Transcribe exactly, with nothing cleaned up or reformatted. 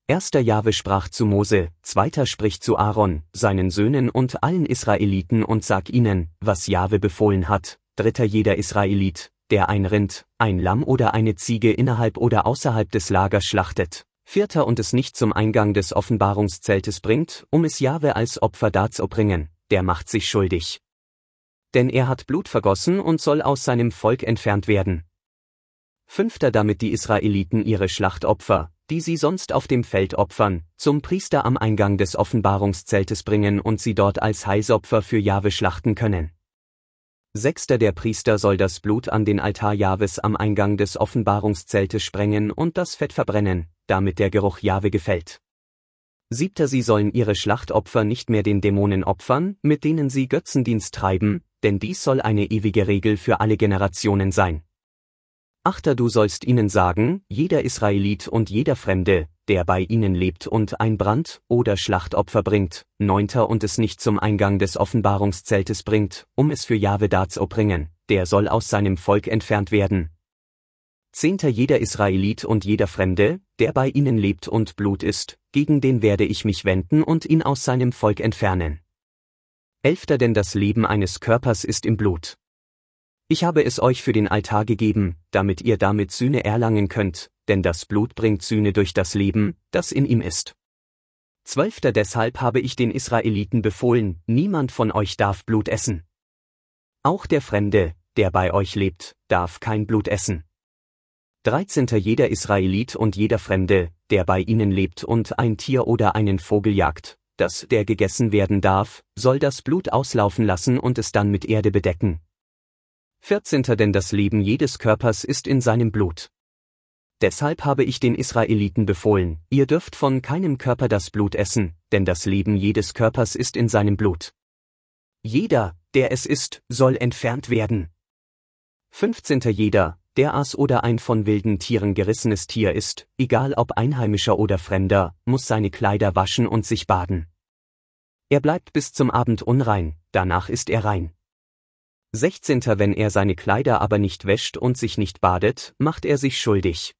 Erster Jahwe sprach zu Mose, zweiter spricht zu Aaron, seinen Söhnen und allen Israeliten und sag ihnen, was Jahwe befohlen hat. Dritter jeder Israelit, der ein Rind, ein Lamm oder eine Ziege innerhalb oder außerhalb des Lagers schlachtet. Vierter und es nicht zum Eingang des Offenbarungszeltes bringt, um es Jahwe als Opfer darzubringen, der macht sich schuldig. Denn er hat Blut vergossen und soll aus seinem Volk entfernt werden. Fünfter damit die Israeliten ihre Schlachtopfer, die sie sonst auf dem Feld opfern, zum Priester am Eingang des Offenbarungszeltes bringen und sie dort als Heilsopfer für Jahwe schlachten können. Sechster der Priester soll das Blut an den Altar Jahwes am Eingang des Offenbarungszeltes sprengen und das Fett verbrennen, damit der Geruch Jahwe gefällt. Siebter sie sollen ihre Schlachtopfer nicht mehr den Dämonen opfern, mit denen sie Götzendienst treiben, denn dies soll eine ewige Regel für alle Generationen sein. Achter du sollst ihnen sagen, jeder Israelit und jeder Fremde, der bei ihnen lebt und ein Brand- oder Schlachtopfer bringt, neunter und es nicht zum Eingang des Offenbarungszeltes bringt, um es für Jahwe darzubringen, der soll aus seinem Volk entfernt werden. Zehnter jeder Israelit und jeder Fremde, der bei ihnen lebt und Blut isst, gegen den werde ich mich wenden und ihn aus seinem Volk entfernen. Elfter denn das Leben eines Körpers ist im Blut. Ich habe es euch für den Altar gegeben, damit ihr damit Sühne erlangen könnt, denn das Blut bringt Sühne durch das Leben, das in ihm ist. Zwölfter deshalb habe ich den Israeliten befohlen, niemand von euch darf Blut essen. Auch der Fremde, der bei euch lebt, darf kein Blut essen. Dreizehnter jeder Israelit und jeder Fremde, der bei ihnen lebt und ein Tier oder einen Vogel jagt, das der gegessen werden darf, soll das Blut auslaufen lassen und es dann mit Erde bedecken. Vierzehnter denn das Leben jedes Körpers ist in seinem Blut. Deshalb habe ich den Israeliten befohlen, ihr dürft von keinem Körper das Blut essen, denn das Leben jedes Körpers ist in seinem Blut. Jeder, der es isst, soll entfernt werden. Fünfzehnter jeder, der aß oder ein von wilden Tieren gerissenes Tier ist, egal ob Einheimischer oder Fremder, muss seine Kleider waschen und sich baden. Er bleibt bis zum Abend unrein, danach ist er rein. Sechzehnter wenn er seine Kleider aber nicht wäscht und sich nicht badet, macht er sich schuldig.